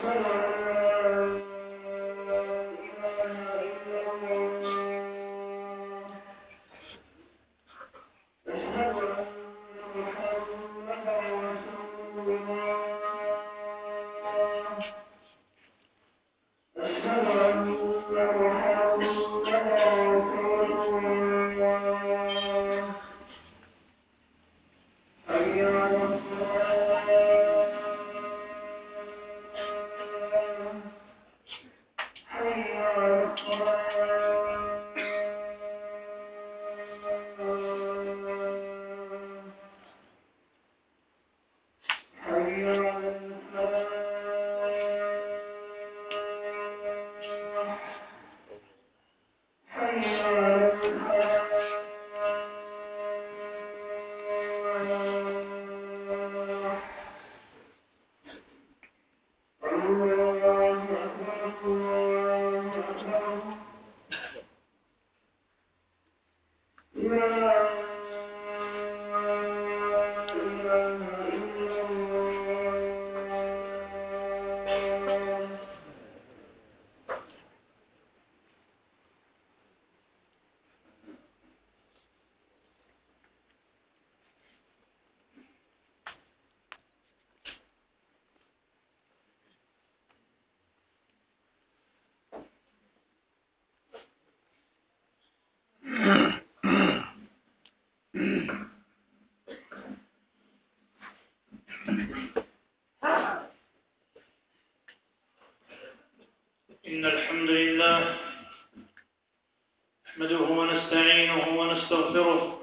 إن الحمد لله نحمده ونستعينه ونستغفره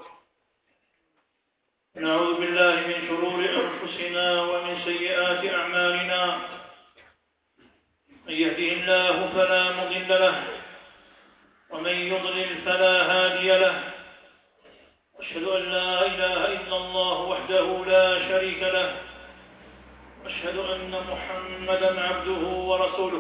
ونعوذ بالله من شرور أنفسنا ومن سيئات أعمالنا من يهده الله فلا مضل له ومن يضلل فلا هادي له أشهد أن لا إله إلا الله وحده لا شريك له أشهد أن محمدًا عبده ورسوله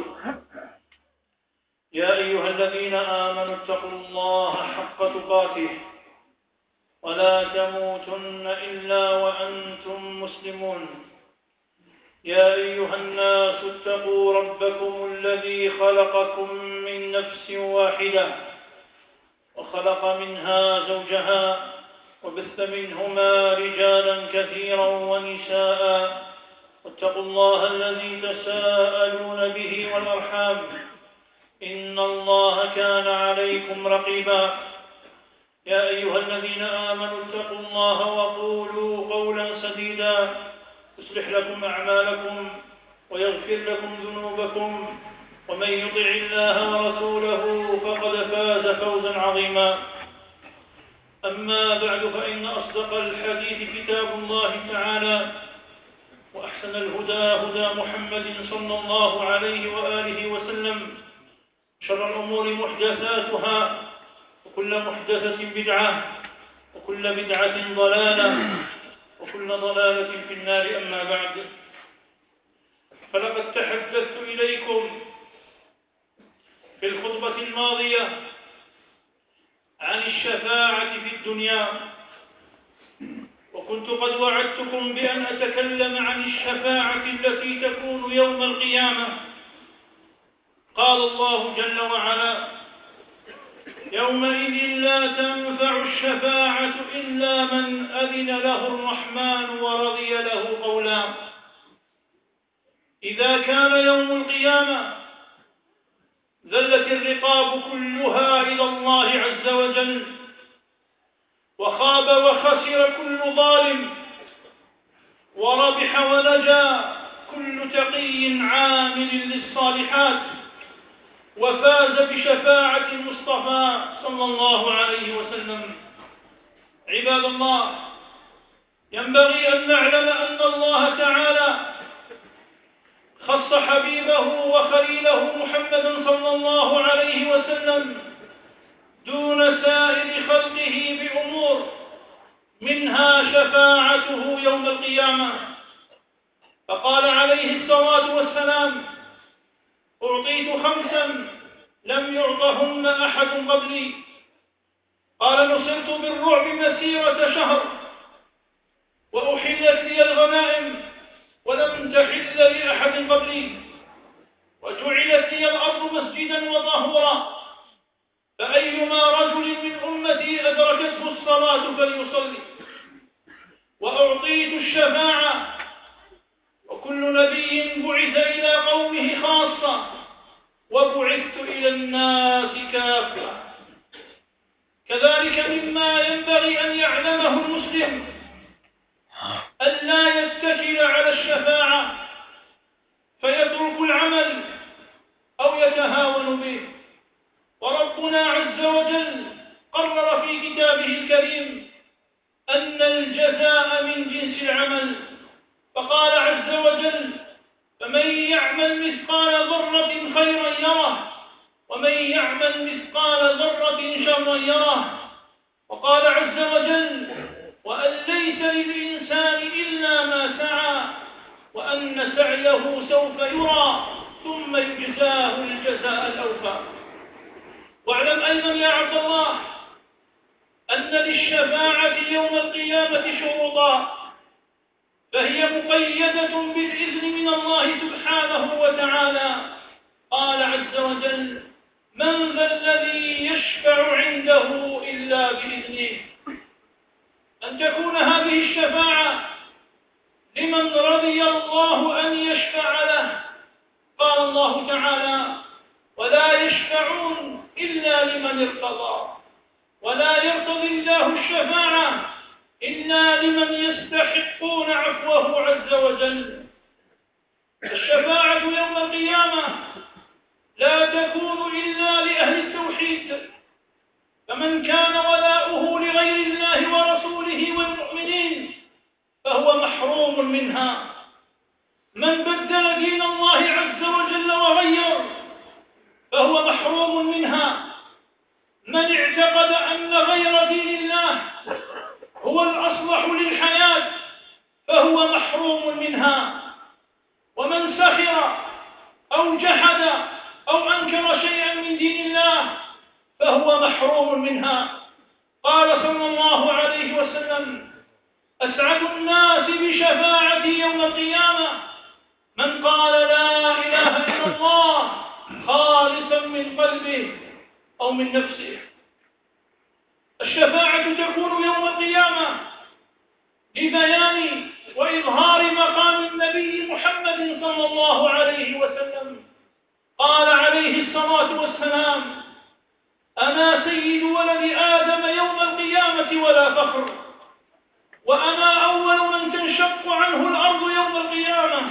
يا أيها الذين آمنوا اتقوا الله حق تقاته ولا تموتن إلا وأنتم مسلمون يا أيها الناس اتقوا ربكم الذي خلقكم من نفس واحدة وخلق منها زوجها وبث منهما رجالا كثيرا ونساء واتقوا الله الذي تساءلون به والأرحام إن الله كان عليكم رقيبا يا أيها الذين آمنوا اتقوا الله وقولوا قولا سديدا يصلح لكم أعمالكم ويغفر لكم ذنوبكم ومن يطع الله ورسوله فقد فاز فوزا عظيما أما بعد فإن أصدق الحديث كتاب الله تعالى وأحسن الهدى هدى محمد صلى الله عليه وآله وسلم شر الأمور محدثاتها وكل محدثة بدعة وكل بدعة ضلالة وكل ضلالة في النار أما بعد فلقد تحدثت إليكم في الخطبة الماضية عن الشفاعة في الدنيا وكنت قد وعدتكم بأن أتكلم عن الشفاعة التي تكون يوم القيامة قال الله جل وعلا يومئذ لا تنفع الشفاعة إلا من أذن له الرحمن ورضي له قولا إذا كان يوم القيامة ذلت الرقاب كلها إلى الله عز وجل وخاب وخسر كل ظالم وربح ونجا كل تقي عامل للصالحات وفاز بشفاعة المصطفى صلى الله عليه وسلم عباد الله ينبغي أن نعلم أن الله تعالى خص حبيبه وخليله محمدا صلى الله عليه وسلم دون سائر خلقه بأمور منها شفاعته يوم القيامة فقال عليه الصلاة والسلام أعطيت خمسا لم يعطهن أحد قبلي قال نصرت بالرعب مسيرة شهر وأحلت لي الغنائم ولم تحل لأحد قبلي الشفاعة، وكل نبي بعث إلى قومه خاصة، وبعثت إلى الناس كافة. كذلك مما ينبغي أن يعلمه المسلم ألا يتكل على الشفاعة فيترك العمل أو يتهاون به. وربنا عز وجل قرر في كتابه الكريم أن الجزاء من جنس العمل، فقال عز وجل: فمن يعمل مثقال ذرة خيرا يره، ومن يعمل مثقال ذرة شرا يره. وقال عز وجل: وأن ليس للإنسان إلا ما سعى، وأن سعيه سوف يرى ثم يجزاه الجزاء الأوفى. واعلم أيضا يا عبد الله أن للشفاعة يوم القيامة شروطا، فهي مقيدة بالإذن من الله سبحانه وتعالى. قال عز وجل: من ذا الذي يشفع عنده إلا بإذنه. أن تكون هذه الشفاعة لمن رضي الله أن يشفع له. قال الله تعالى: ولا يشفعون إلا لمن ارتضى. ولا يرتضي الله الشفاعة إلا لمن يستحقون عفوه عز وجل. الشفاعة يوم القيامة لا تكون إلا لأهل التوحيد، فمن كان ولاؤه لغير الله ورسوله والمؤمنين فهو محروم منها. من بدل دين الله عز وجل وغير فهو محروم منها. من اعتقد أن غير دين الله هو الأصلح للحياة فهو محروم منها. ومن سخر أو جحد أو أنكر شيئا من دين الله فهو محروم منها. قال صلى الله عليه وسلم: أسعد الناس بشفاعتي يوم القيامة من قال لا إله إلا الله خالصا من قلبه أو من نفسه. الشفاعة تكون يوم القيامة لبيان وإظهار مقام النبي محمد صلى الله عليه وسلم. قال عليه الصلاة والسلام: أنا سيد ولد آدم يوم القيامة ولا فخر، وأنا أول من تنشق عنه الأرض يوم القيامة،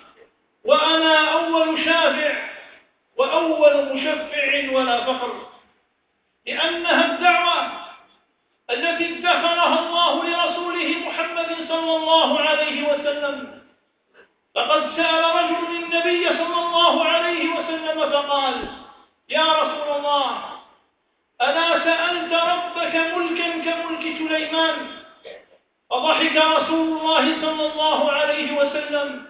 وأنا أول شافع وأول مشفع ولا فخر. لأنها الدعوة التي ادخرها الله لرسوله محمد صلى الله عليه وسلم. فقد سأل رجل النبي صلى الله عليه وسلم فقال: يا رسول الله، ألا سألت ربك ملكا كملك سليمان؟ فضحك رسول الله صلى الله عليه وسلم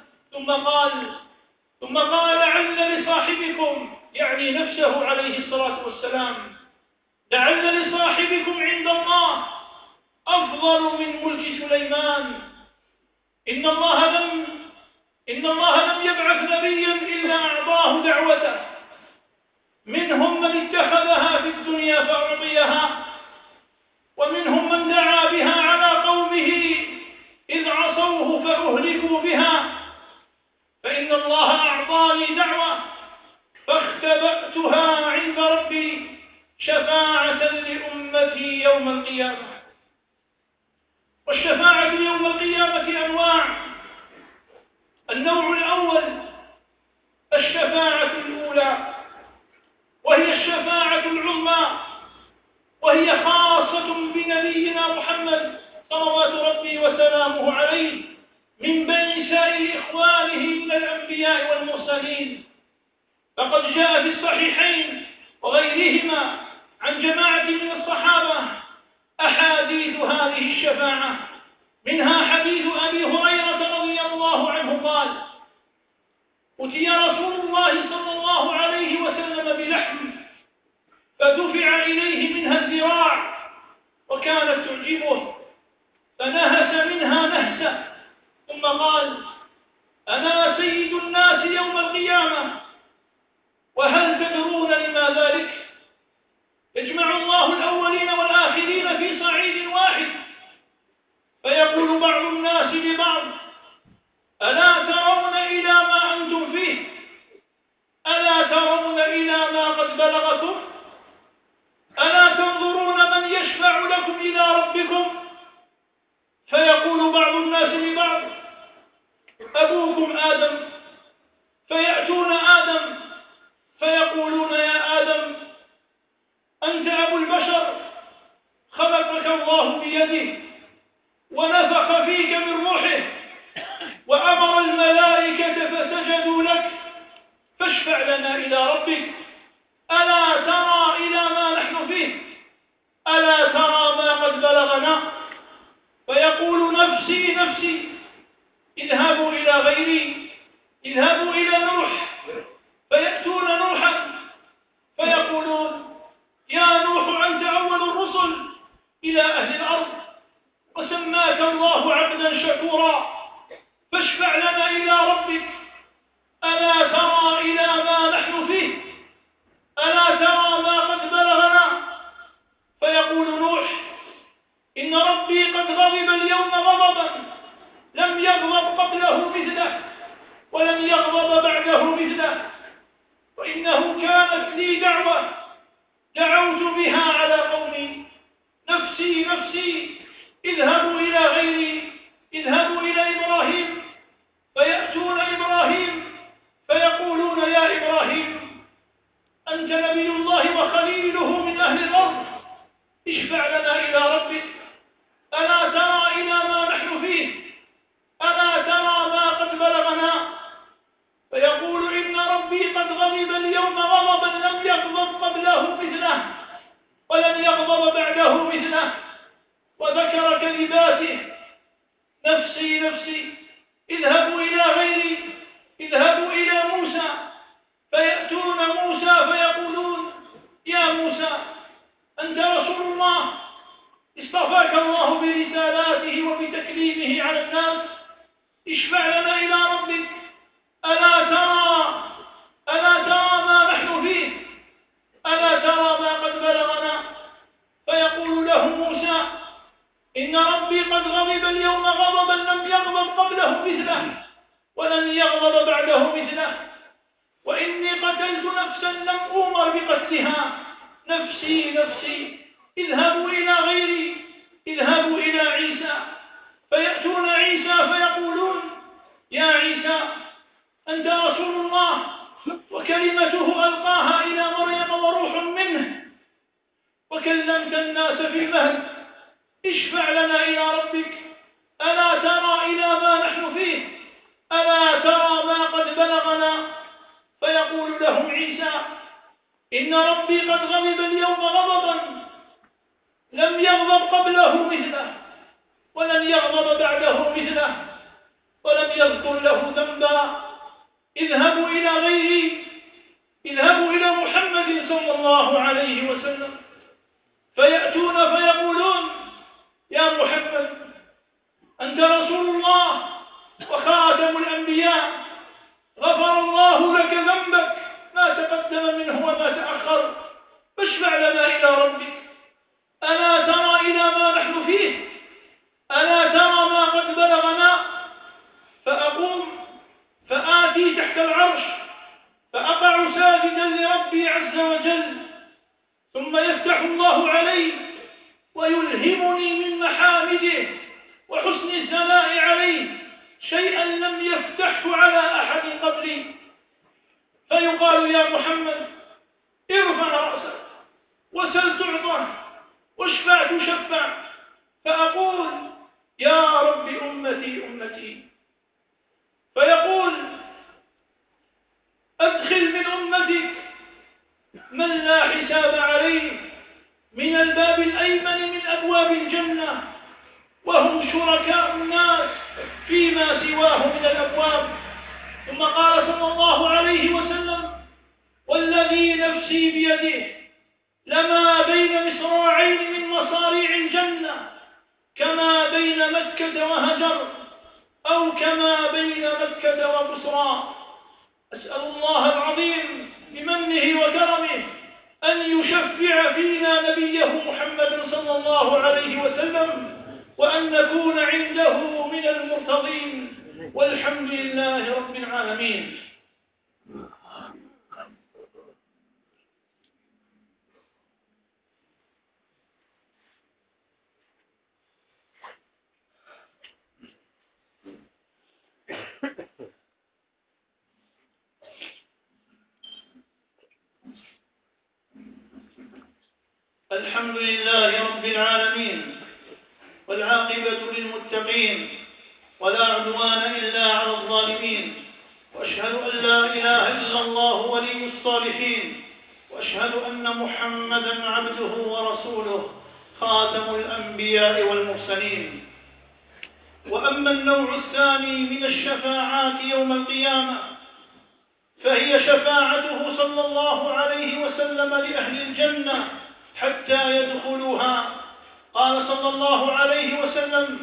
ثم قال: لعل لصاحبكم، يعني نفسه عليه الصلاة والسلام، لعل لصاحبكم عند الله أفضل من ملك سليمان. إن الله لم يبعث نبيا إلا أعطاه دعوته. منهم من اتخذها في الدنيا فأعطيها، ومنهم من دعا بها على قومه إذ عصوه فأهلكوا بها. فإن الله أعطاني دعوة فاختبأتها عند ربي شفاعة لأمتي يوم القيامة. والشفاعة يوم القيامة أنواع. النوع الأول الشفاعة الأولى، وهي الشفاعة العظمى، وهي خاصة بنبينا محمد صلوات ربي وسلامه عليه من بين سائر إخوانه من الأنبياء والمرسلين. فقد جاء في الصحيحين وغيرهما عن جماعة من الصحابة أحاديث هذه الشفاعة. منها حديث أبي هريرة رضي الله عنه قال: أتي رسول الله صلى الله عليه وسلم بلحم فدفع إليه منها الذراع وكانت تعجبه، فنهس منها نهسة ثم قال: أنا سيد الناس يوم القيامة، وهل تدرون لما ذلك؟ يجمع الله الأولين والآخرين في صعيد واحد، فيقول بعض الناس لبعض: بلغكم ألا تنظرون من يشفع لكم إلى ربكم فيقول بعض الناس لبعض أبوكم آدم فيأتون آدم فيقولون يا آدم أنت أبو البشر خلقك الله بيده ونفخ فيك من روحه وأمر الملائكة فسجدوا لك فاشفع لنا إلى ربك ألا ترى إلى ما نحن فيه ألا ترى ما قد بلغنا فيقول نفسي نفسي اذهبوا إلى غيري اذهبوا إلى نوح فيأتون نوحا فيقولون يا نوح أنت أول الرسل إلى أهل الأرض وسماك الله عبدا شكورا فاشفع لنا إلى ربك ألا ترى إلى ما نحن فيه ألا ترى ما قد بلغنا فيقول نوح إن ربي قد غضب اليوم غضبا لم يغضب قبله مثله ولم يغضب بعده مثله وإنه كانت لي دعوة دعوت بها على قومي نفسي نفسي اذهبوا إلى غيري اذهبوا إلى إبراهيم فيأتون إبراهيم فيقولون يا إبراهيم أنت نبي الله وخليله من أهل الأرض اشفع لنا إلى ربك ألا ترى إلى ما نحن فيه ألا ترى ما قد بلغنا فيقول إن ربي قد غضب اليوم غضبا لم يغضب قبله مثله ولن يغضب بعده مثله وذكر كلماته نفسي نفسي اذهبوا إلى غيري اذهبوا إلى موسى فيأتون موسى فيقولون يا موسى أنت رسول الله اصطفاك الله برسالاته وبتكليمه على الناس اشفع لنا إلى ربك ألا ترى ما نحن فيه ألا ترى ما قد بلغنا فيقول له موسى إن ربي قد غضب اليوم غضبا لم يغضب قبله مثله ولن يغضب بعده مثله وإني قتلت نفسا لم أؤمر بقتلها نفسي نفسي اذهبوا إلى غيري اذهبوا إلى عيسى فيأتون عيسى فيقولون يا عيسى أنت رسول الله وكلمته ألقاها إلى مريم وروح منه وكلمت الناس في المهد اشفع لنا إلى ربك ألا ترى إلى ما نحن فيه ألا ترى ما قد بلغنا فيقول لهم عيسى إن ربي قد غضب اليوم غضبا لم يغضب قبله مثله ولن يغضب بعده مثله ولم يذكر له ذنبا اذهبوا إلى غيري اذهبوا إلى محمد صلى الله عليه وسلم فيأتون فيقولون يا محمد أنت رسول الله وخاتم الأنبياء غفر الله لك ذنبك ما تقدم منه وما تأخر فاشفع لنا إلى ربك ألا ترى إلى ما نحن فيه ألا ترى ما قد بلغنا فأقوم فآتي تحت العرش فأقع ساجدا لربي عز وجل ثم يفتح الله علي ويلهمني من محامده وحسن الثناء عليه شيئا لم يفتحه على أحد قبلي فيقال يا محمد ارفع رأسك وسل تعطى واشفع تشفع فأقول يا رب أمتي أمتي فيقول أدخل من أمتك من لا حساب عليه من الباب الأيمن من أبواب الجنة وهم شركاء الناس فيما سواه من الأبواب ثم قال صلى الله عليه وسلم والذي نفسي بيده لما بين مصراعين من مصاريع الجنة كما بين مكة وهجر أو كما بين مكة وبصرى أسأل الله العظيم بمنه وكرمه أن يشفع فينا نبيه محمد صلى الله عليه وسلم وأن نكون عنده من المرتضين والحمد لله رب العالمين. الحمد لله رب العالمين، والعاقبة للمتقين، ولا عدوان إلا على الظالمين، وأشهد أن لا إله إلا الله ولي الصالحين، وأشهد أن محمدًا عبده ورسوله خاتم الأنبياء والمرسلين. وأما النوع الثاني من الشفاعات يوم القيامة فهي شفاعته صلى الله عليه وسلم لأهل الجنة حتى يدخلوها. قال صلى الله عليه وسلم: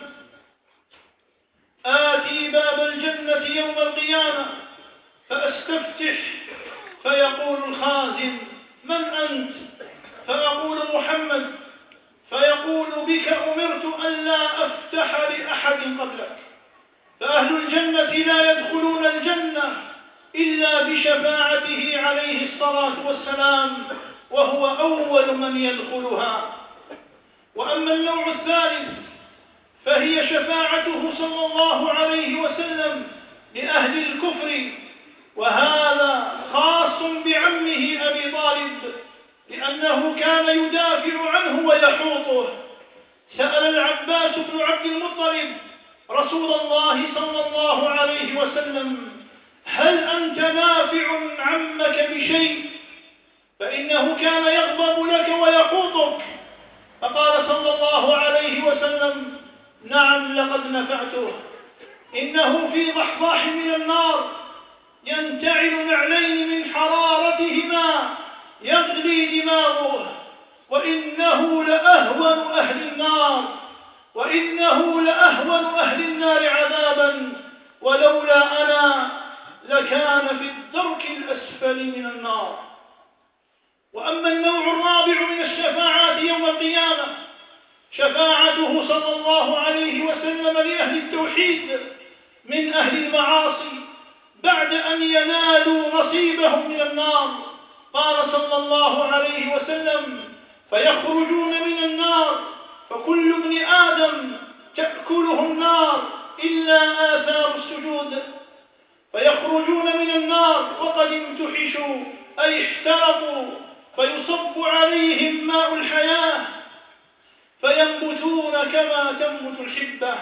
آتي باب الجنة يوم القيامة فأستفتح، فيقول الخازن: من أنت؟ فأقول: محمد. فيقول: بك أمرت ألا أفتح لأحد قبلك. فأهل الجنة لا يدخلون الجنة إلا بشفاعته عليه الصلاة والسلام، وهو أول من يدخلها. وأما النوع الثالث فهي شفاعته صلى الله عليه وسلم لأهل الكفر، وهذا خاص بعمه أبي طالب، لأنه كان يدافع عنه ويحوطه. سأل العباس بن عبد المطلب رسول الله صلى الله عليه وسلم: هل أنت نافع عمك بشيء؟ فإنه كان يغضب لك ويحوطك. فقال صلى الله عليه وسلم: نعم، لقد نفعته. إنه في ضحضاح من النار ينتعل نعلين من حرارتهما يغلي دماغه، وإنه لأهون أهل النار عذابا، ولولا أنا لكان في الدرك الأسفل من النار. وأما النوع الرابع من الشفاعات يوم القيامة شفاعته صلى الله عليه وسلم لأهل التوحيد من أهل المعاصي بعد أن ينالوا نصيبهم من النار. قال صلى الله عليه وسلم: فيخرجون من النار فكل ابن آدم تأكله النار إلا آثار السجود. فيخرجون من النار وقد امتحشوا أي احترقوا، فيصب عليهم ماء الحياة فينبتون كما تنبت الحبة.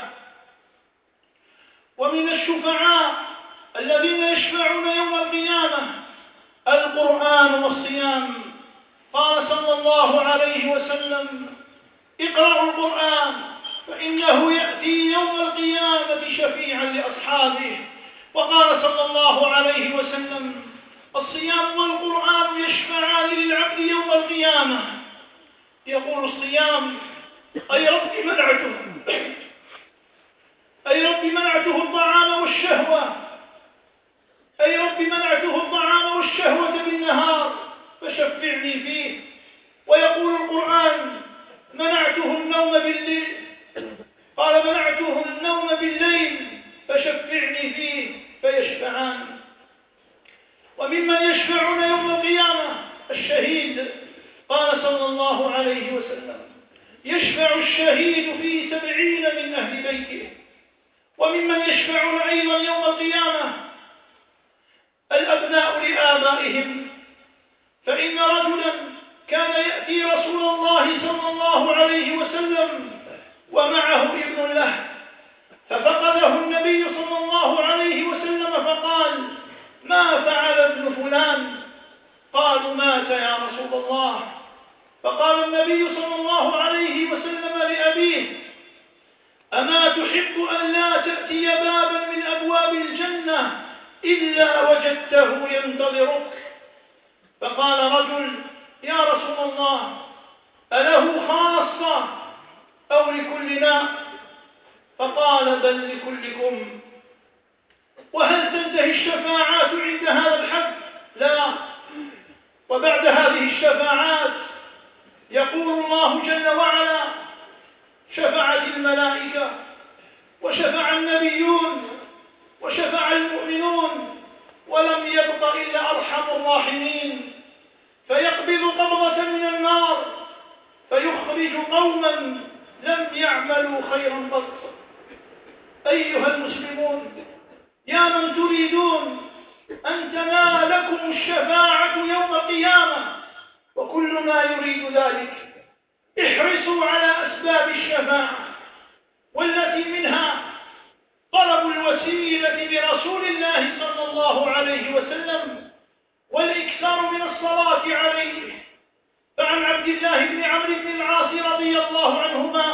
ومن الشفعاء الذين يشفعون يوم القيامة القرآن والصيام. قال صلى الله عليه وسلم: اقرأوا القرآن فإنه يأتي يوم القيامة شفيعا لأصحابه. وقال صلى الله عليه وسلم: الصيام والقرآن يشفعان للعبد يوم القيامة. يقول الصيام: أي رب منعته الطعام والشهوة بالنهار فشفعني فيه. ويقول القرآن: منعته النوم بالليل، قال: منعته النوم بالليل فشفعني فيه، فيشفعان. وممن يشفعون يوم القيامة الشهيد. قال صلى الله عليه وسلم: يشفع الشهيد في 70 من أهل بيته. وممن يشفعون أيضا يوم القيامة الأبناء لآبائهم، فإن رجلا كان يأتي رسول الله صلى الله عليه وسلم ومعه ابن له، ففقده النبي صلى الله عليه وسلم فقال: ما فعل ابن فلان؟ قالوا: مات يا رسول الله. فقال النبي صلى الله عليه وسلم لأبيه: أما تحب أن لا تأتي بابا من أبواب الجنة إلا وجدته ينتظرك؟ فقال رجل: يا رسول الله، أله خاصة أو لكلنا؟ فقال: بل لكلكم. وهل تنتهي الشفاعات عند هذا الحد؟ لا. وبعد هذه الشفاعات يقول الله جل وعلا: شفعت الملائكة وشفع النبيون وشفع المؤمنون ولم يبق إلا أرحم الراحمين، فيقبض قبضة من النار فيخرج قوما لم يعملوا خيرا قط. أيها المسلمون، يا من تريدون أن تنالكم الشفاعة يوم القيامة، وكلنا يريد ذلك، احرصوا على أسباب الشفاعة، والتي منها طلب الوسيلة لرسول الله صلى الله عليه وسلم والإكثار من الصلاة عليه. فعن عبد الله بن عمرو بن العاص رضي الله عنهما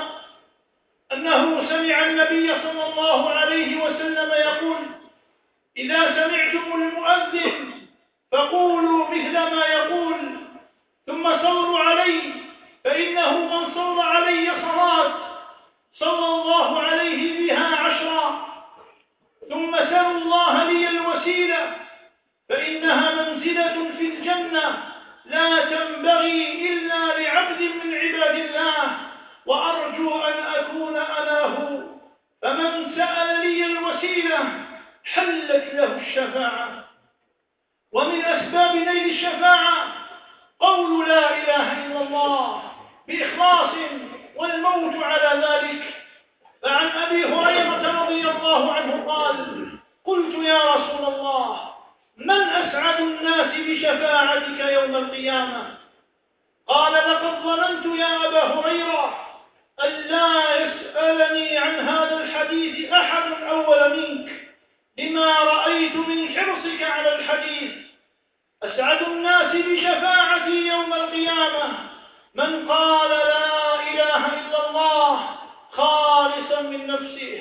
أنه سمع النبي صلى الله عليه وسلم يقول: إذا سمعتم المؤذن فقولوا مثل ما يقول، ثم صلوا عليه، فإنه من صلى علي صلاة صلى الله عليه بها 10. ثم سلوا الله لي الوسيلة، فإنها منزلة في الجنة لا تنبغي إلا لعبد من عباد الله، وأرجو أن أكون أنا هو. فمن سأل لي الوسيلة حلت له الشفاعة. ومن أسباب نيل الشفاعة قول لا إله إلا الله بإخلاص والموت على ذلك. فعن أبي هريرة رضي الله عنه قال: قلت يا رسول الله، من أسعد الناس بشفاعتك يوم القيامة؟ قال: لقد ظننت يا أبا هريرة أن لا يسألني عن هذا الحديث أحد أول منك، لما رأيت من حرصك على الحديث. أسعد الناس بشفاعتي يوم القيامة من قال لا إله إلا الله خالصا من نفسه.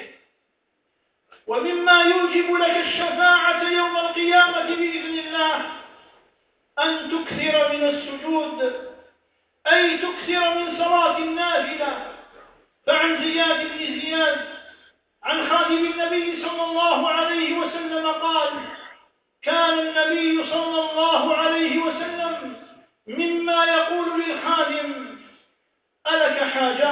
ومما يوجب لك الشفاعة يوم القيامة بإذن الله أن تكثر من السجود، أي تكثر من صلاة النافلة. فعن زياد بن زياد عن خادم النبي صلى الله عليه وسلم قال: كان النبي صلى الله عليه وسلم مما يقول للخادم: ألك حاجة؟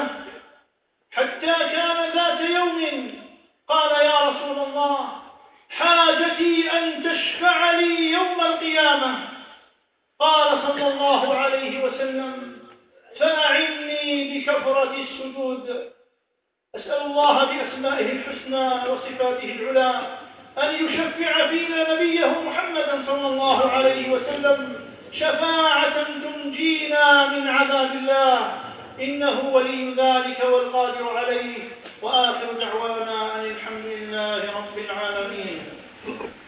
حتى كان ذات يوم قال: يا رسول الله، حاجتي أن تشفع لي يوم القيامة. قال صلى الله عليه وسلم: فأعني بكثرة السجود. أسأل الله بأسمائه الحسنى وصفاته العلى أن يشفع فينا نبيه محمدا صلى الله عليه وسلم شفاعة تنجينا من عذاب الله، إنه ولي ذلك والقادر عليه. وآخر دعوانا أن الحمد لله رب العالمين.